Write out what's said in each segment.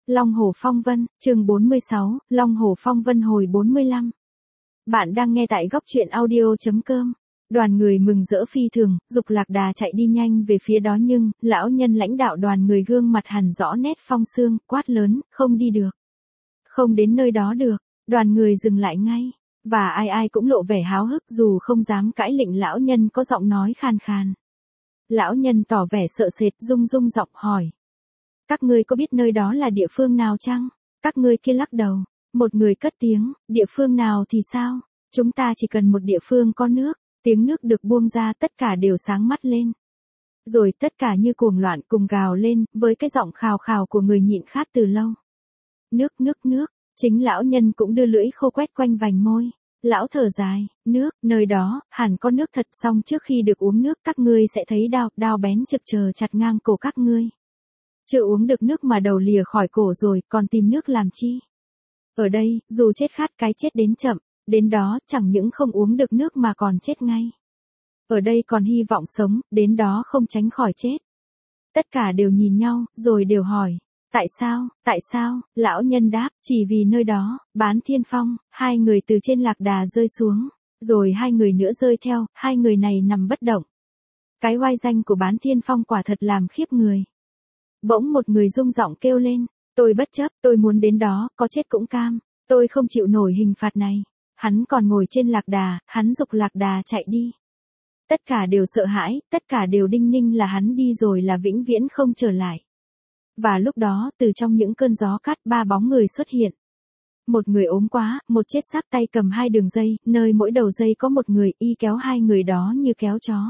Long Hổ Phong Vân, chương 46, Long Hổ Phong Vân hồi 45. Bạn đang nghe tại góc truyện audio.com. Đoàn người mừng rỡ phi thường, dục lạc đà chạy đi nhanh về phía đó nhưng, lão nhân lãnh đạo đoàn người gương mặt hằn rõ nét phong sương, quát lớn, không đi được. Không đến nơi đó được, đoàn người dừng lại ngay. Và ai ai cũng lộ vẻ háo hức dù không dám cãi lệnh lão nhân có giọng nói khàn khàn. Lão nhân tỏ vẻ sợ sệt rung rung giọng hỏi. Các ngươi có biết nơi đó là địa phương nào chăng? Các ngươi kia lắc đầu. Một người cất tiếng, địa phương nào thì sao? Chúng ta chỉ cần một địa phương có nước. Tiếng nước được buông ra tất cả đều sáng mắt lên. Rồi tất cả như cuồng loạn cùng gào lên, với cái giọng khào khào của người nhịn khát từ lâu. Nước, nước, nước. Chính lão nhân cũng đưa lưỡi khô quét quanh vành môi. Lão thở dài, nước, nơi đó, hẳn có nước thật, xong trước khi được uống nước các ngươi sẽ thấy đao bén trực chờ chặt ngang cổ các ngươi. Chưa uống được nước mà đầu lìa khỏi cổ rồi, còn tìm nước làm chi? Ở đây, dù chết khát cái chết đến chậm, đến đó chẳng những không uống được nước mà còn chết ngay. Ở đây còn hy vọng sống, đến đó không tránh khỏi chết. Tất cả đều nhìn nhau, rồi đều hỏi. Tại sao, lão nhân đáp, chỉ vì nơi đó, Bán Thiên Phong, hai người từ trên lạc đà rơi xuống, rồi hai người nữa rơi theo, hai người này nằm bất động. Cái oai danh của Bán Thiên Phong quả thật làm khiếp người. Bỗng một người rung giọng kêu lên, tôi bất chấp, tôi muốn đến đó, có chết cũng cam, tôi không chịu nổi hình phạt này. Hắn còn ngồi trên lạc đà, hắn giục lạc đà chạy đi. Tất cả đều sợ hãi, tất cả đều đinh ninh là hắn đi rồi là vĩnh viễn không trở lại. Và lúc đó, từ trong những cơn gió cát ba bóng người xuất hiện. Một người ốm quá, một chết xác tay cầm hai đường dây, nơi mỗi đầu dây có một người, y kéo hai người đó như kéo chó.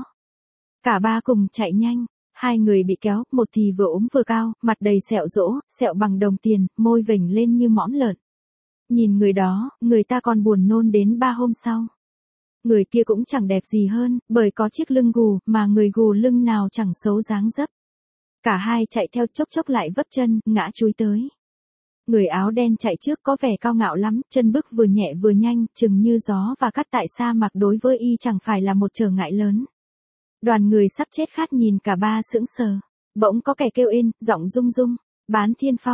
Cả ba cùng chạy nhanh, hai người bị kéo, một thì vừa ốm vừa cao, mặt đầy sẹo rỗ, sẹo bằng đồng tiền, môi vểnh lên như mõm lợn. Nhìn người đó, người ta còn buồn nôn đến 3 hôm sau. Người kia cũng chẳng đẹp gì hơn, bởi có chiếc lưng gù, mà người gù lưng nào chẳng xấu dáng dấp. Cả hai chạy theo chốc chốc lại vấp chân, ngã chúi tới. Người áo đen chạy trước có vẻ cao ngạo lắm, chân bước vừa nhẹ vừa nhanh, chừng như gió và cắt tại sa mạc đối với y chẳng phải là một trở ngại lớn. Đoàn người sắp chết khát nhìn cả ba sững sờ. Bỗng có kẻ kêu in, giọng rung rung. Bán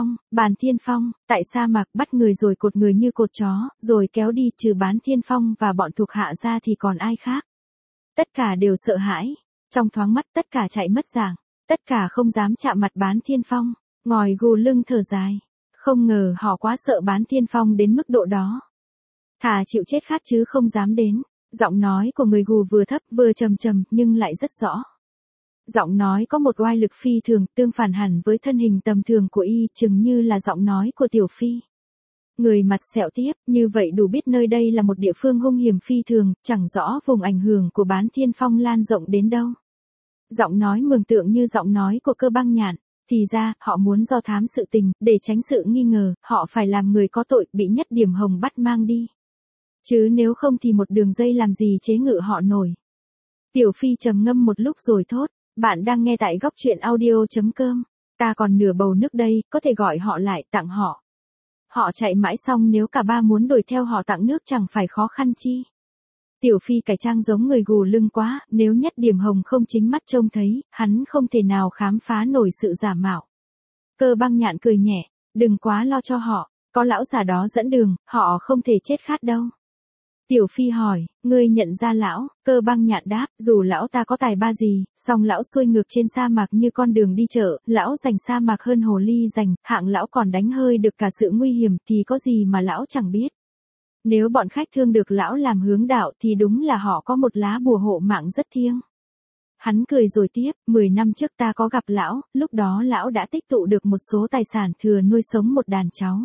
Thiên Phong, tại sa mạc bắt người rồi cột người như cột chó, rồi kéo đi, trừ Bán Thiên Phong và bọn thuộc hạ ra thì còn ai khác. Tất cả đều sợ hãi. Trong thoáng mắt tất cả chạy mất dạng. Tất cả không dám chạm mặt Bán Thiên Phong. Ngòi gù lưng thở dài. Không ngờ họ quá sợ Bán Thiên Phong đến mức độ đó. Thà chịu chết khát chứ không dám đến. Giọng nói của người gù vừa thấp vừa trầm trầm nhưng lại rất rõ. Giọng nói có một oai lực phi thường, tương phản hẳn với thân hình tầm thường của y, chừng như là giọng nói của Tiểu Phi. Người mặt sẹo tiếp, như vậy đủ biết nơi đây là một địa phương hung hiểm phi thường, chẳng rõ vùng ảnh hưởng của Bán Thiên Phong lan rộng đến đâu. Giọng nói mường tượng như giọng nói của Cơ Băng Nhạn, thì ra, họ muốn do thám sự tình, để tránh sự nghi ngờ, họ phải làm người có tội, bị nhất điểm hồng bắt mang đi. Chứ nếu không thì một đường dây làm gì chế ngự họ nổi. Tiểu Phi trầm ngâm một lúc rồi thốt. Bạn đang nghe tại góc truyện audio.com. Ta còn nửa bầu nước đây, có thể gọi họ lại, tặng họ. Họ chạy mãi xong nếu cả ba muốn đuổi theo họ tặng nước chẳng phải khó khăn chi. Tiểu Phi cải trang giống người gù lưng quá, nếu nhất điểm hồng không chính mắt trông thấy, hắn không thể nào khám phá nổi sự giả mạo. Cơ Băng Nhạn cười nhẹ, đừng quá lo cho họ, có lão già đó dẫn đường, họ không thể chết khát đâu. Tiểu Phi hỏi, ngươi nhận ra lão? Cơ Băng Nhạn đáp, dù lão ta có tài ba gì, song lão xuôi ngược trên sa mạc như con đường đi chợ, lão giành sa mạc hơn hồ ly giành, hạng lão còn đánh hơi được cả sự nguy hiểm thì có gì mà lão chẳng biết. Nếu bọn khách thương được lão làm hướng đạo thì đúng là họ có một lá bùa hộ mạng rất thiêng. Hắn cười rồi tiếp, 10 năm trước ta có gặp lão, lúc đó lão đã tích tụ được một số tài sản thừa nuôi sống một đàn cháu.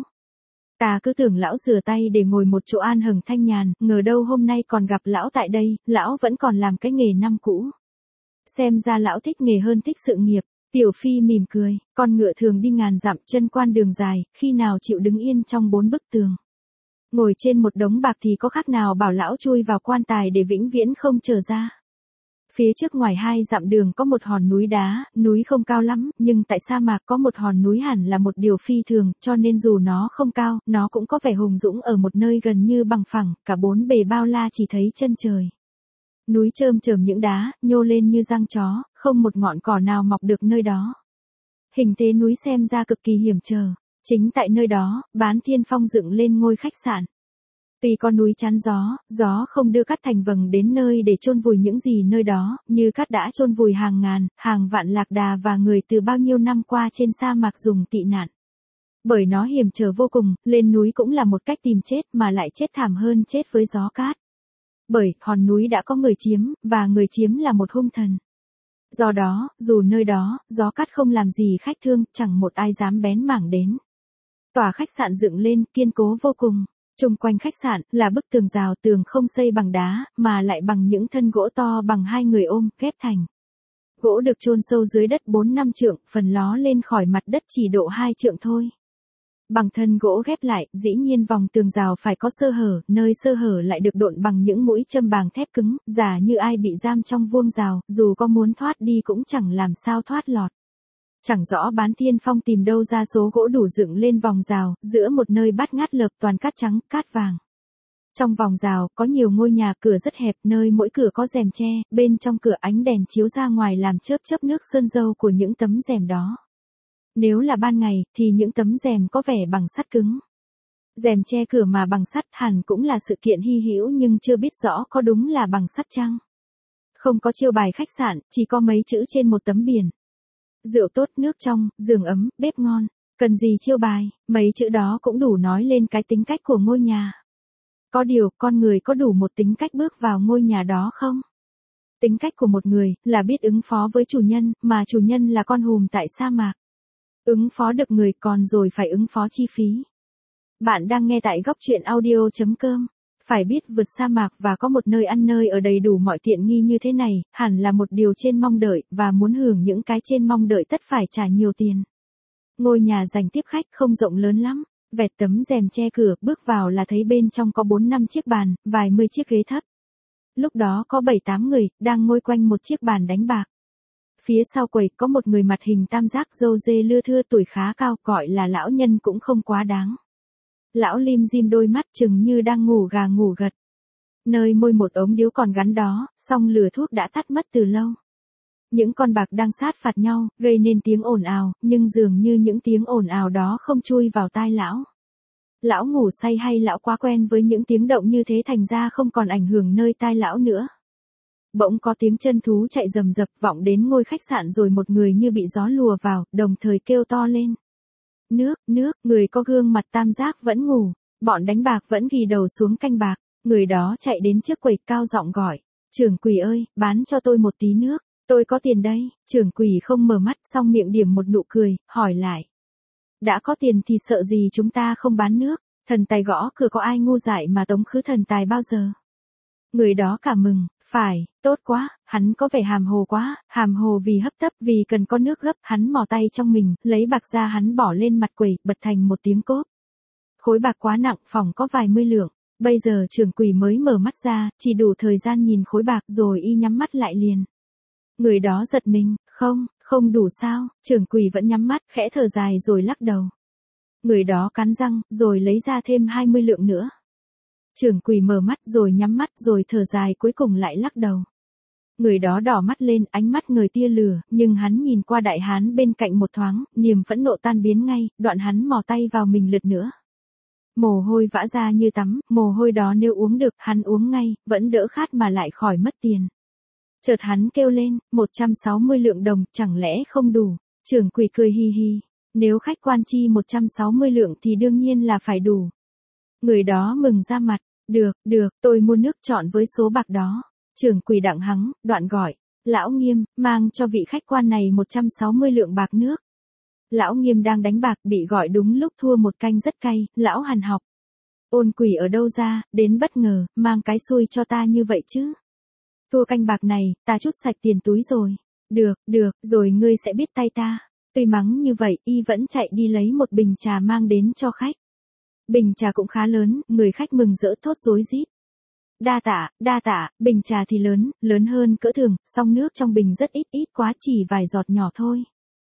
Ta cứ tưởng lão rửa tay để ngồi một chỗ an hừng thanh nhàn, ngờ đâu hôm nay còn gặp lão tại đây, lão vẫn còn làm cái nghề năm cũ. Xem ra lão thích nghề hơn thích sự nghiệp. Tiểu Phi mỉm cười, con ngựa thường đi ngàn dặm chân quan đường dài, khi nào chịu đứng yên trong 4 bức tường. Ngồi trên một đống bạc thì có khác nào bảo lão chui vào quan tài để vĩnh viễn không trở ra. Phía trước ngoài 2 dặm đường có một hòn núi đá, núi không cao lắm, nhưng tại sa mạc có một hòn núi hẳn là một điều phi thường, cho nên dù nó không cao, nó cũng có vẻ hùng dũng ở một nơi gần như bằng phẳng, cả 4 bề bao la chỉ thấy chân trời. Núi chơm chởm những đá, nhô lên như răng chó, không một ngọn cỏ nào mọc được nơi đó. Hình thế núi xem ra cực kỳ hiểm trở. Chính tại nơi đó, Bán Thiên Phong dựng lên ngôi khách sạn. Tuy có núi chắn gió, gió không đưa cát thành vầng đến nơi để chôn vùi những gì nơi đó, như cát đã chôn vùi hàng ngàn, hàng vạn lạc đà và người từ bao nhiêu năm qua trên sa mạc dùng tị nạn. Bởi nó hiểm trở vô cùng, lên núi cũng là một cách tìm chết mà lại chết thảm hơn chết với gió cát. Bởi, hòn núi đã có người chiếm, và người chiếm là một hung thần. Do đó, dù nơi đó, gió cát không làm gì khách thương, chẳng một ai dám bén mảng đến. Tòa khách sạn dựng lên, kiên cố vô cùng. Chung quanh khách sạn, là bức tường rào tường không xây bằng đá, mà lại bằng những thân gỗ to bằng 2 người ôm, ghép thành. Gỗ được chôn sâu dưới đất 4-5 trượng, phần ló lên khỏi mặt đất chỉ độ 2 trượng thôi. Bằng thân gỗ ghép lại, dĩ nhiên vòng tường rào phải có sơ hở, nơi sơ hở lại được độn bằng những mũi châm bàng thép cứng, giả như ai bị giam trong vuông rào, dù có muốn thoát đi cũng chẳng làm sao thoát lọt. Chẳng rõ Bán Thiên Phong tìm đâu ra số gỗ đủ dựng lên vòng rào, giữa một nơi bát ngát lợp toàn cát trắng, cát vàng. Trong vòng rào, có nhiều ngôi nhà cửa rất hẹp, nơi mỗi cửa có rèm tre, bên trong cửa ánh đèn chiếu ra ngoài làm chớp chớp nước sơn dâu của những tấm rèm đó. Nếu là ban ngày, thì những tấm rèm có vẻ bằng sắt cứng. Rèm che cửa mà bằng sắt hẳn cũng là sự kiện hy hữu nhưng chưa biết rõ có đúng là bằng sắt chăng. Không có chiêu bài khách sạn, chỉ có mấy chữ trên một tấm biển. Rượu tốt, nước trong, giường ấm, bếp ngon. Cần gì chiêu bài, mấy chữ đó cũng đủ nói lên cái tính cách của ngôi nhà. Có điều, con người có đủ một tính cách bước vào ngôi nhà đó không? Tính cách của một người, là biết ứng phó với chủ nhân, mà chủ nhân là con hùm tại sa mạc. Ứng phó được người còn rồi phải ứng phó chi phí. Bạn đang nghe tại góc truyện audio.com. Phải biết vượt sa mạc và có một nơi ăn nơi ở đầy đủ mọi tiện nghi như thế này, hẳn là một điều trên mong đợi, và muốn hưởng những cái trên mong đợi tất phải trả nhiều tiền. Ngôi nhà dành tiếp khách không rộng lớn lắm, vẹt tấm rèm che cửa, bước vào là thấy bên trong có 4-5 chiếc bàn, vài mươi chiếc ghế thấp. Lúc đó có 7-8 người, đang ngồi quanh một chiếc bàn đánh bạc. Phía sau quầy có một người mặt hình tam giác râu dê lưa thưa tuổi khá cao, gọi là lão nhân cũng không quá đáng. Lão lim dim đôi mắt chừng như đang ngủ gà ngủ gật. Nơi môi một ống điếu còn gắn đó, song lửa thuốc đã tắt mất từ lâu. Những con bạc đang sát phạt nhau, gây nên tiếng ồn ào, nhưng dường như những tiếng ồn ào đó không chui vào tai lão. Lão ngủ say hay lão quá quen với những tiếng động như thế thành ra không còn ảnh hưởng nơi tai lão nữa. Bỗng có tiếng chân thú chạy rầm rập vọng đến ngôi khách sạn rồi một người như bị gió lùa vào, đồng thời kêu to lên. Nước, người có gương mặt tam giác vẫn ngủ, bọn đánh bạc vẫn ghi đầu xuống canh bạc, người đó chạy đến trước quầy cao giọng gọi, trưởng quỷ ơi, bán cho tôi một tí nước, tôi có tiền đây, trưởng quỷ không mở mắt xong miệng điểm một nụ cười, hỏi lại. Đã có tiền thì sợ gì chúng ta không bán nước, thần tài gõ cửa có ai ngu dại mà tống khứ thần tài bao giờ. Người đó cảm mừng, phải, tốt quá, hắn có vẻ hàm hồ quá, hàm hồ vì hấp tấp vì cần có nước gấp, hắn mò tay trong mình, lấy bạc ra hắn bỏ lên mặt quầy, bật thành một tiếng cốp. Khối bạc quá nặng, phòng có vài mươi lượng, bây giờ trưởng quỷ mới mở mắt ra, chỉ đủ thời gian nhìn khối bạc rồi y nhắm mắt lại liền. Người đó giật mình, không đủ sao, trưởng quỷ vẫn nhắm mắt, khẽ thở dài rồi lắc đầu. Người đó cắn răng, rồi lấy ra thêm 20 lượng nữa. Trưởng quỷ mở mắt rồi nhắm mắt rồi thở dài cuối cùng lại lắc đầu. Người đó đỏ mắt lên, ánh mắt ngời tia lửa, nhưng hắn nhìn qua đại hán bên cạnh một thoáng, niềm phẫn nộ tan biến ngay, đoạn hắn mò tay vào mình lượt nữa. Mồ hôi vã ra như tắm, mồ hôi đó nếu uống được, hắn uống ngay, vẫn đỡ khát mà lại khỏi mất tiền. Chợt hắn kêu lên, 160 lượng đồng, chẳng lẽ không đủ, trưởng quỷ cười hi hi, nếu khách quan chi 160 lượng thì đương nhiên là phải đủ. Người đó mừng ra mặt, được, tôi mua nước chọn với số bạc đó. Trưởng quỷ đặng hắng, đoạn gọi, lão Nghiêm, mang cho vị khách quan này 160 lượng bạc nước. Lão Nghiêm đang đánh bạc bị gọi đúng lúc thua một canh rất cay, lão hằn học. Ôn quỷ ở đâu ra, đến bất ngờ, mang cái xui cho ta như vậy chứ. Thua canh bạc này, ta chút sạch tiền túi rồi. Được, rồi ngươi sẽ biết tay ta. Tuy mắng như vậy, y vẫn chạy đi lấy một bình trà mang đến cho khách. Bình trà cũng khá lớn, người khách mừng rỡ thốt rối rít. Đa tạ, bình trà thì lớn hơn cỡ thường, song nước trong bình rất ít quá chỉ vài giọt nhỏ thôi.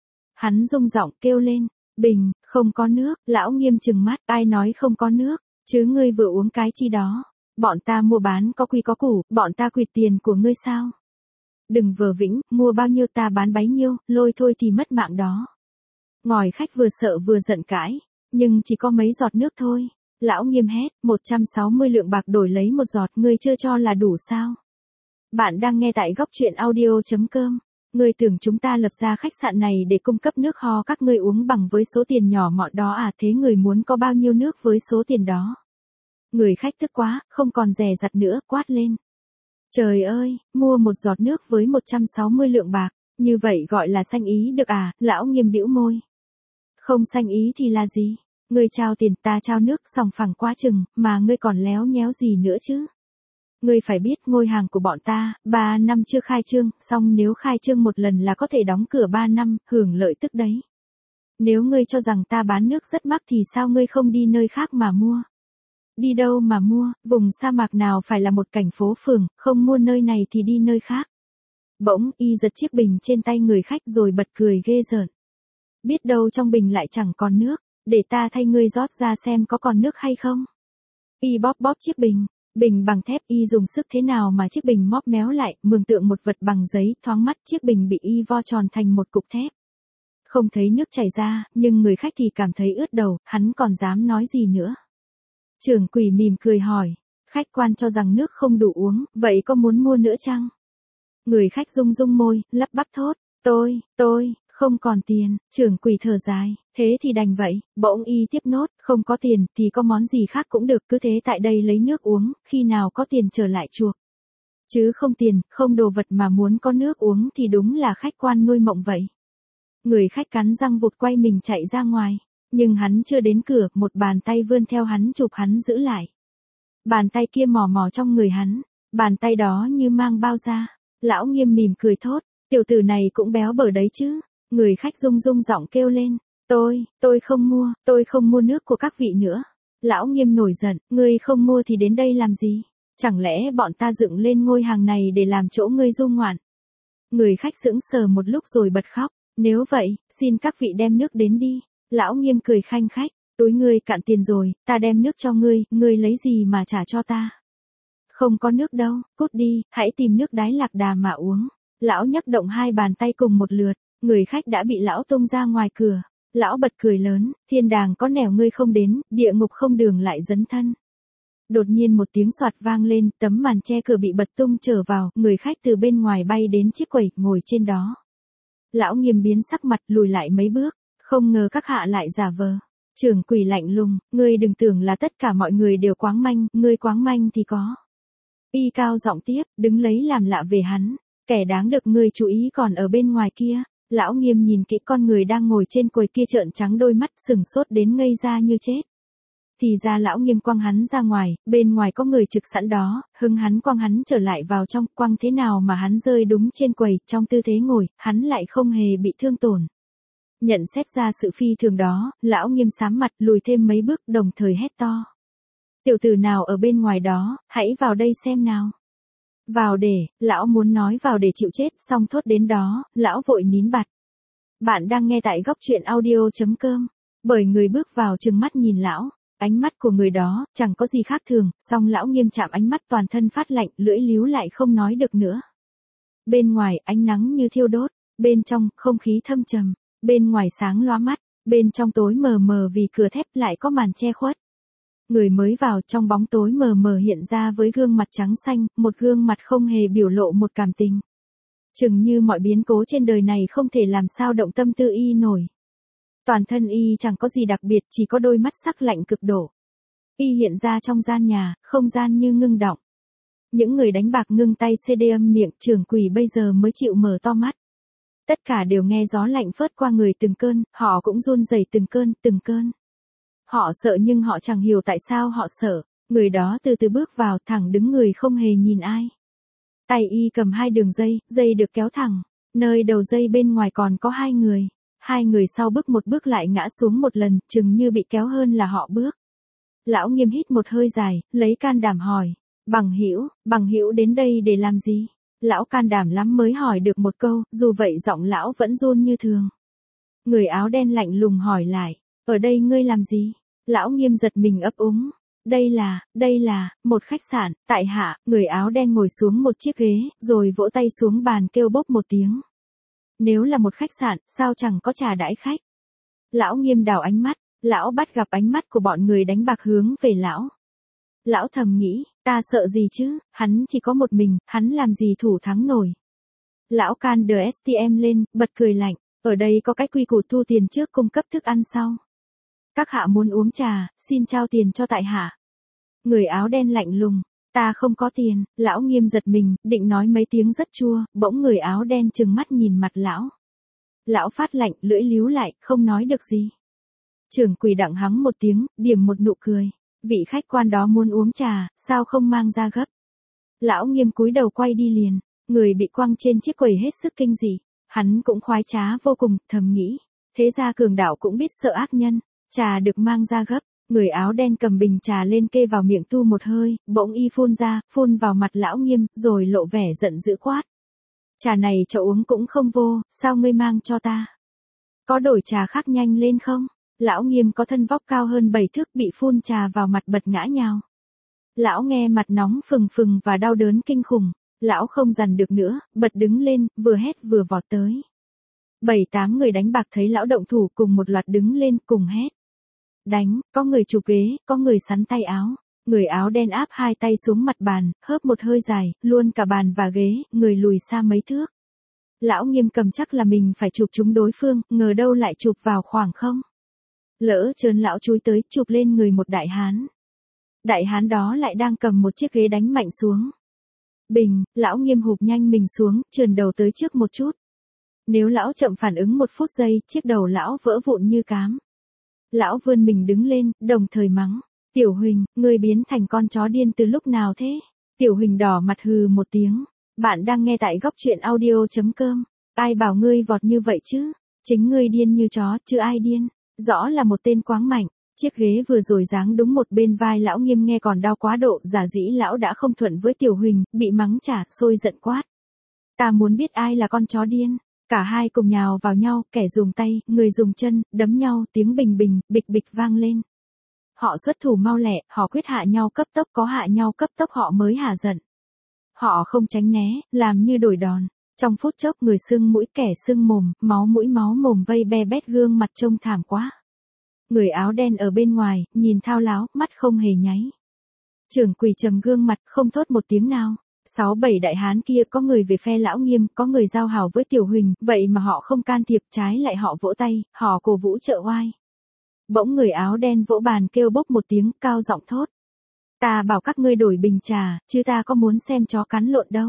Hắn rung giọng kêu lên, bình, không có nước, lão Nghiêm trừng mắt, ai nói không có nước, chứ ngươi vừa uống cái chi đó. Bọn ta mua bán có quy có củ, bọn ta quyệt tiền của ngươi sao? Đừng vờ vĩnh, mua bao nhiêu ta bán bấy nhiêu, lôi thôi thì mất mạng đó. Ngòi khách vừa sợ vừa giận cãi, nhưng chỉ có mấy giọt nước thôi. Lão Nghiêm hét, 160 lượng bạc đổi lấy một giọt, ngươi chưa cho là đủ sao? Bạn đang nghe tại góc truyện audio.com. Ngươi tưởng chúng ta lập ra khách sạn này để cung cấp nước ho các ngươi uống bằng với số tiền nhỏ mọn đó à? Thế người muốn có bao nhiêu nước với số tiền đó? Người khách tức quá, không còn dè dặt nữa, quát lên. Trời ơi, mua một giọt nước với 160 lượng bạc, như vậy gọi là sanh ý được à? Lão Nghiêm bĩu môi. Không sanh ý thì là gì? Ngươi trao tiền ta trao nước sòng phẳng quá chừng, mà ngươi còn léo nhéo gì nữa chứ? Ngươi phải biết ngôi hàng của bọn ta, 3 năm chưa khai trương, xong nếu khai trương một lần là có thể đóng cửa 3 năm, hưởng lợi tức đấy. Nếu ngươi cho rằng ta bán nước rất mắc thì sao ngươi không đi nơi khác mà mua? Đi đâu mà mua, vùng sa mạc nào phải là một cảnh phố phường, không mua nơi này thì đi nơi khác. Bỗng y giật chiếc bình trên tay người khách rồi bật cười ghê rợn. Biết đâu trong bình lại chẳng còn nước, để ta thay ngươi rót ra xem có còn nước hay không. Y bóp bóp chiếc bình. Bình bằng thép, y dùng sức thế nào mà chiếc bình móp méo lại, mường tượng một vật bằng giấy, thoáng mắt chiếc bình bị y vo tròn thành một cục thép. Không thấy nước chảy ra, nhưng người khách thì cảm thấy ướt đầu, hắn còn dám nói gì nữa. Trưởng quỷ mỉm cười hỏi, khách quan cho rằng nước không đủ uống, vậy có muốn mua nữa chăng? Người khách rung rung môi, lắp bắp thốt, tôi, không còn tiền. Trưởng quỷ thở dài, thế thì đành vậy. Bỗng y tiếp nốt, không có tiền thì có món gì khác cũng được, cứ thế tại đây lấy nước uống, khi nào có tiền trở lại chuộc. Chứ không tiền, không đồ vật mà muốn có nước uống thì đúng là khách quan nuôi mộng vậy. Người khách cắn răng vụt quay mình chạy ra ngoài, nhưng hắn chưa đến cửa, một bàn tay vươn theo hắn chụp hắn giữ lại. Bàn tay kia mò mò trong người hắn, bàn tay đó như mang bao da. Lão Nghiêm mỉm cười thốt, tiểu tử này cũng béo bở đấy chứ. Người khách rung rung giọng kêu lên, tôi không mua nước của các vị nữa. Lão Nghiêm nổi giận, ngươi không mua thì đến đây làm gì? Chẳng lẽ bọn ta dựng lên ngôi hàng này để làm chỗ ngươi du ngoạn? Người khách sững sờ một lúc rồi bật khóc, nếu vậy, xin các vị đem nước đến đi. Lão Nghiêm cười khanh khách, túi ngươi cạn tiền rồi, ta đem nước cho ngươi lấy gì mà trả cho ta? Không có nước đâu, cút đi, hãy tìm nước đáy lạc đà mà uống. Lão nhấc động hai bàn tay cùng một lượt. Người khách đã bị lão tung ra ngoài cửa. Lão bật cười lớn, thiên đàng có nẻo ngươi không đến, địa ngục không đường lại dấn thân. Đột nhiên một tiếng xoạt vang lên, tấm màn che cửa bị bật tung trở vào, người khách từ bên ngoài bay đến chiếc quầy, ngồi trên đó. Lão Nghiêm biến sắc mặt lùi lại mấy bước, không ngờ các hạ lại giả vờ. Trưởng quỷ lạnh lùng, ngươi đừng tưởng là tất cả mọi người đều quáng manh, ngươi quáng manh thì có. Y cao giọng tiếp, đứng lấy làm lạ về hắn, kẻ đáng được ngươi chú ý còn ở bên ngoài kia. Lão Nghiêm nhìn kỹ con người đang ngồi trên quầy kia trợn trắng đôi mắt sừng sốt đến ngây ra như chết. Thì ra Lão Nghiêm quăng hắn ra ngoài, bên ngoài có người trực sẵn đó, hưng hắn quăng hắn trở lại vào trong, quăng thế nào mà hắn rơi đúng trên quầy, trong tư thế ngồi, hắn lại không hề bị thương tổn. Nhận xét ra sự phi thường đó, Lão Nghiêm sám mặt lùi thêm mấy bước đồng thời hét to. Tiểu tử nào ở bên ngoài đó, hãy vào đây xem nào. Vào để, lão muốn nói vào để chịu chết, xong thốt đến đó, lão vội nín bặt. Bạn đang nghe tại góc truyện audio.com. Bởi người bước vào trừng mắt nhìn lão, ánh mắt của người đó, chẳng có gì khác thường, song Lão Nghiêm chạm ánh mắt toàn thân phát lạnh, lưỡi líu lại không nói được nữa. Bên ngoài, ánh nắng như thiêu đốt, bên trong, không khí thâm trầm, bên ngoài sáng lóa mắt, bên trong tối mờ mờ vì cửa thép lại có màn che khuất. Người mới vào trong bóng tối mờ mờ hiện ra với gương mặt trắng xanh, một gương mặt không hề biểu lộ một cảm tình. Chừng như mọi biến cố trên đời này không thể làm sao động tâm tư y nổi. Toàn thân y chẳng có gì đặc biệt, chỉ có đôi mắt sắc lạnh cực độ. Y hiện ra trong gian nhà, không gian như ngưng động. Những người đánh bạc ngưng tay CD âm miệng, trưởng quỷ bây giờ mới chịu mở to mắt. Tất cả đều nghe gió lạnh phớt qua người từng cơn, họ cũng run rẩy từng cơn. Họ sợ nhưng họ chẳng hiểu tại sao họ sợ. Người đó từ từ bước vào, thẳng đứng người không hề nhìn ai. Tay y cầm hai đường dây, dây được kéo thẳng. Nơi đầu dây bên ngoài còn có hai người. Hai người sau bước một bước lại ngã xuống một lần, chừng như bị kéo hơn là họ bước. Lão Nghiêm hít một hơi dài, lấy can đảm hỏi. Bằng hữu đến đây để làm gì? Lão can đảm lắm mới hỏi được một câu, dù vậy giọng lão vẫn run như thường. Người áo đen lạnh lùng hỏi lại, ở đây ngươi làm gì? Lão Nghiêm giật mình ấp úng. Đây là, một khách sạn, tại hạ. Người áo đen ngồi xuống một chiếc ghế, rồi vỗ tay xuống bàn kêu bốp một tiếng. Nếu là một khách sạn, sao chẳng có trà đãi khách? Lão Nghiêm đảo ánh mắt, Lão bắt gặp ánh mắt của bọn người đánh bạc hướng về lão. Lão thầm nghĩ, ta sợ gì chứ, hắn chỉ có một mình, hắn làm gì thủ thắng nổi. Lão can đờ STM lên, bật cười lạnh, ở đây có cái quy củ thu tiền trước cung cấp thức ăn sau. Các hạ muốn uống trà, xin trao tiền cho tại hạ. Người áo đen lạnh lùng, ta không có tiền, lão Nghiêm giật mình, định nói mấy tiếng rất chua, bỗng người áo đen trừng mắt nhìn mặt lão. Lão phát lạnh, lưỡi líu lại, không nói được gì. Trưởng quỷ Đặng hắng một tiếng, điểm một nụ cười. Vị khách quan đó muốn uống trà, sao không mang ra gấp. Lão Nghiêm cúi đầu quay đi liền, người bị quăng trên chiếc quầy hết sức kinh dị. Hắn cũng khoái trá vô cùng, thầm nghĩ. Thế ra cường đạo cũng biết sợ ác nhân, trà được mang ra gấp. Người áo đen cầm bình trà lên kê vào miệng tu một hơi, bỗng y phun ra, phun vào mặt lão Nghiêm, rồi lộ vẻ giận dữ quát. Trà này cho uống cũng không vô, sao ngươi mang cho ta? Có đổi trà khác nhanh lên không? Lão Nghiêm có thân vóc cao hơn 7 thước bị phun trà vào mặt bật ngã nhào. Lão nghe mặt nóng phừng phừng và đau đớn kinh khủng. Lão không dằn được nữa, bật đứng lên, vừa hét vừa vọt tới. 7-8 người đánh bạc thấy lão động thủ cùng một loạt đứng lên cùng hét. Đánh, có người chụp ghế, có người sắn tay áo. Người áo đen áp hai tay xuống mặt bàn, hớp một hơi dài, luôn cả bàn và ghế, người lùi xa mấy thước. Lão Nghiêm cầm chắc là mình phải chụp trúng đối phương, ngờ đâu lại chụp vào khoảng không. Lỡ trơn lão chúi tới, chụp lên người một đại hán. Đại hán đó lại đang cầm một chiếc ghế đánh mạnh xuống. Bình, lão Nghiêm hụp nhanh mình xuống, trườn đầu tới trước một chút. Nếu lão chậm phản ứng 1 phút giây, chiếc đầu lão vỡ vụn như cám. Lão vươn mình đứng lên, đồng thời mắng. Tiểu Huỳnh, ngươi biến thành con chó điên từ lúc nào thế? Tiểu Huỳnh đỏ mặt hừ một tiếng. Bạn đang nghe tại góc truyện audio.com. Ai bảo ngươi vọt như vậy chứ? Chính ngươi điên như chó, chứ ai điên. Rõ là một tên quáng mạnh. Chiếc ghế vừa rồi giáng đúng một bên vai lão Nghiêm nghe còn đau quá độ, giả dĩ lão đã không thuận với Tiểu Huỳnh, bị mắng trả, sôi giận quát. Ta muốn biết ai là con chó điên. Cả hai cùng nhào vào nhau, kẻ dùng tay, người dùng chân, đấm nhau, tiếng bình bình, bịch bịch vang lên. Họ xuất thủ mau lẹ, họ quyết hạ nhau cấp tốc, có hạ nhau cấp tốc họ mới hả giận. Họ không tránh né, làm như đổi đòn. Trong phút chốc người sưng mũi kẻ sưng mồm, máu mũi máu mồm vây be bét gương mặt trông thảm quá. Người áo đen ở bên ngoài, nhìn thao láo, mắt không hề nháy. Trưởng quỷ trầm gương mặt, không thốt một tiếng nào. 6-7 đại hán kia có người về phe lão Nghiêm, có người giao hảo với Tiểu Huỳnh, vậy mà họ không can thiệp, trái lại họ vỗ tay, họ cổ vũ trợ oai. Bỗng người áo đen vỗ bàn kêu bốc một tiếng, cao giọng thốt. Ta bảo các ngươi đổi bình trà, chứ ta có muốn xem chó cắn lộn đâu.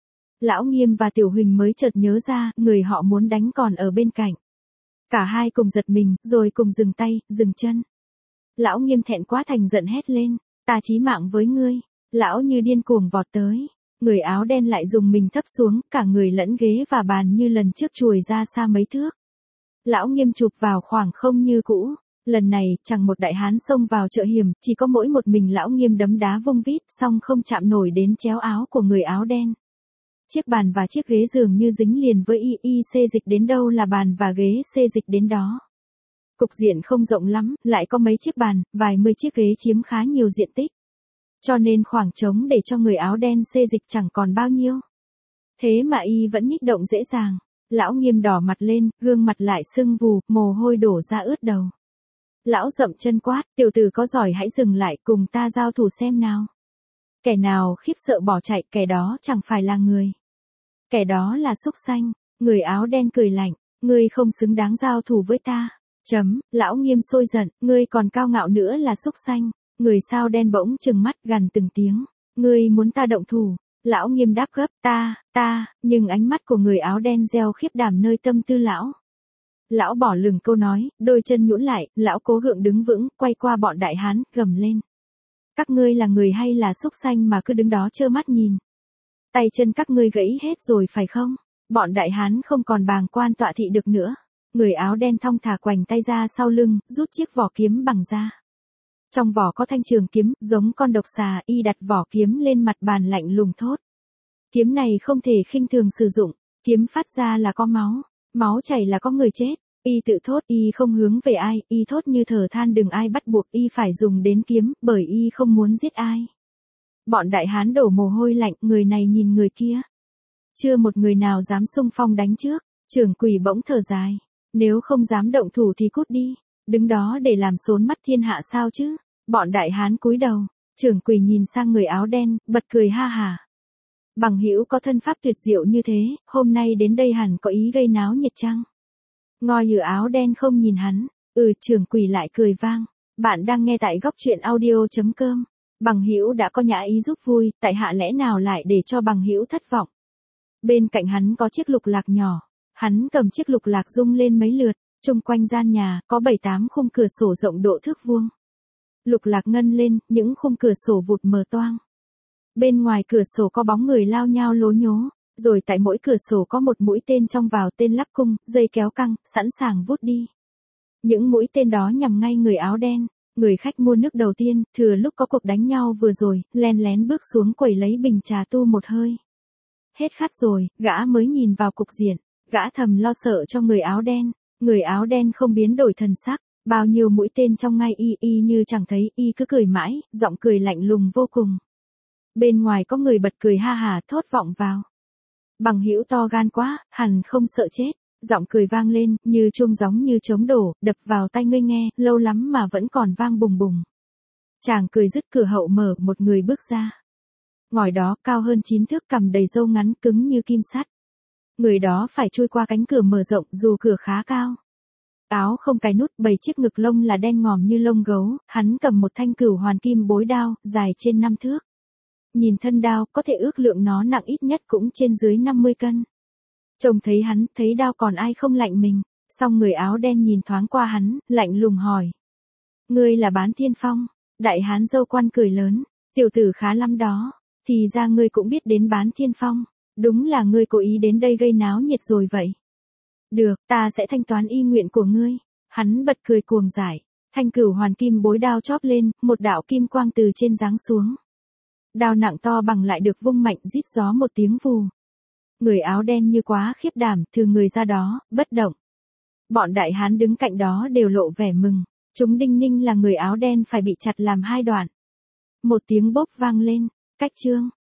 Lão Nghiêm và Tiểu Huỳnh mới chợt nhớ ra, người họ muốn đánh còn ở bên cạnh. Cả hai cùng giật mình, rồi cùng dừng tay, dừng chân. Lão Nghiêm thẹn quá thành giận hét lên, ta chí mạng với ngươi. Lão như điên cuồng vọt tới. Người áo đen lại dùng mình thấp xuống, cả người lẫn ghế và bàn như lần trước chùi ra xa mấy thước. Lão Nghiêm chụp vào khoảng không như cũ. Lần này, chẳng một đại hán xông vào trợ hiểm, chỉ có mỗi một mình lão Nghiêm đấm đá vung vít, song không chạm nổi đến chéo áo của người áo đen. Chiếc bàn và chiếc ghế dường như dính liền với xê dịch đến đâu là bàn và ghế xê dịch đến đó. Cục diện không rộng lắm, lại có mấy chiếc bàn, vài mươi chiếc ghế chiếm khá nhiều diện tích. Cho nên khoảng trống để cho người áo đen xê dịch chẳng còn bao nhiêu. Thế mà y vẫn nhích động dễ dàng. Lão Nghiêm đỏ mặt lên, gương mặt lại sưng vù, mồ hôi đổ ra ướt đầu. Lão dậm chân quát, tiểu tử có giỏi hãy dừng lại, cùng ta giao thủ xem nào. Kẻ nào khiếp sợ bỏ chạy, kẻ đó chẳng phải là người. Kẻ đó là súc sanh. Người áo đen cười lạnh, ngươi không xứng đáng giao thủ với ta. Lão Nghiêm sôi giận, ngươi còn cao ngạo nữa là súc sanh. Người sao đen bỗng trừng mắt gằn từng tiếng. Ngươi muốn ta động thủ. Lão Nghiêm đáp gấp, ta, nhưng ánh mắt của người áo đen gieo khiếp đảm nơi tâm tư lão. Lão bỏ lửng câu nói, đôi chân nhũn lại, lão cố gượng đứng vững, quay qua bọn đại hán, gầm lên. Các ngươi là người hay là súc sanh mà cứ đứng đó trơ mắt nhìn. Tay chân các ngươi gãy hết rồi phải không? Bọn đại hán không còn bàng quan tọa thị được nữa. Người áo đen thong thả quành tay ra sau lưng, rút chiếc vỏ kiếm bằng da. Trong vỏ có thanh trường kiếm, giống con độc xà, y đặt vỏ kiếm lên mặt bàn lạnh lùng thốt. Kiếm này không thể khinh thường sử dụng, kiếm phát ra là có máu, máu chảy là có người chết. Y tự thốt, y không hướng về ai, y thốt như thở than đừng ai bắt buộc y phải dùng đến kiếm, bởi y không muốn giết ai. Bọn đại hán đổ mồ hôi lạnh, người này nhìn người kia. Chưa một người nào dám xung phong đánh trước, trưởng quỷ bỗng thở dài. Nếu không dám động thủ thì cút đi. Đứng đó để làm xốn mắt thiên hạ sao chứ? Bọn đại hán cúi đầu, Trưởng Quỳ nhìn sang người áo đen, bật cười ha hả. Bằng hữu có thân pháp tuyệt diệu như thế, hôm nay đến đây hẳn có ý gây náo nhiệt chăng? Ngoi ở áo đen không nhìn hắn, Trưởng Quỳ lại cười vang. Bạn đang nghe tại góc truyện audio.com. Bằng hữu đã có nhã ý giúp vui, tại hạ lẽ nào lại để cho bằng hữu thất vọng? Bên cạnh hắn có chiếc lục lạc nhỏ, hắn cầm chiếc lục lạc rung lên mấy lượt, chung quanh gian nhà có 7-8 khung cửa sổ rộng độ thước vuông. Lục lạc ngân lên, những khung cửa sổ vụt mở toang. Bên ngoài cửa sổ có bóng người lao nhao lố nhố, rồi tại mỗi cửa sổ có một mũi tên trong vào tên lắp cung, dây kéo căng, sẵn sàng vút đi. Những mũi tên đó nhằm ngay người áo đen. Người khách mua nước đầu tiên, thừa lúc có cuộc đánh nhau vừa rồi, len lén bước xuống quầy lấy bình trà tu một hơi. Hết khát rồi, gã mới nhìn vào cục diện, gã thầm lo sợ cho người áo đen không biến đổi thần sắc, bao nhiêu mũi tên trong ngay y như chẳng thấy, y cứ cười mãi, giọng cười lạnh lùng vô cùng. Bên ngoài có người bật cười ha hà thốt vọng vào. Bằng hữu to gan quá, hẳn không sợ chết. Giọng cười vang lên, như chuông gióng như trống đổ, đập vào tai ngươi nghe, lâu lắm mà vẫn còn vang bùng bùng. Chàng cười dứt cửa hậu mở, một người bước ra. Ngòi đó cao hơn 9 thước, cằm đầy râu ngắn cứng như kim sắt. Người đó phải chui qua cánh cửa mở rộng dù cửa khá cao. Áo không cài nút, 7 chiếc ngực lông là đen ngòm như lông gấu, hắn cầm một thanh cửu hoàn kim bối đao, dài trên 5 thước. Nhìn thân đao, có thể ước lượng nó nặng ít nhất cũng trên dưới 50 cân. Trông thấy hắn, thấy đao còn ai không lạnh mình, xong người áo đen nhìn thoáng qua hắn, lạnh lùng hỏi. Ngươi là Bán Thiên Phong? Đại hán dâu quan cười lớn, tiểu tử khá lắm đó, thì ra ngươi cũng biết đến Bán Thiên Phong, đúng là ngươi cố ý đến đây gây náo nhiệt rồi vậy. Được, ta sẽ thanh toán y nguyện của ngươi. Hắn bật cười cuồng dại, thanh cửu hoàn kim bối đao chóp lên, một đạo kim quang từ trên giáng xuống. Đao nặng to bằng lại được vung mạnh rít gió một tiếng vù. Người áo đen như quá khiếp đảm, thừ người ra đó, bất động. Bọn đại hán đứng cạnh đó đều lộ vẻ mừng, chúng đinh ninh là người áo đen phải bị chặt làm 2 đoạn. Một tiếng bốp vang lên, cách chương.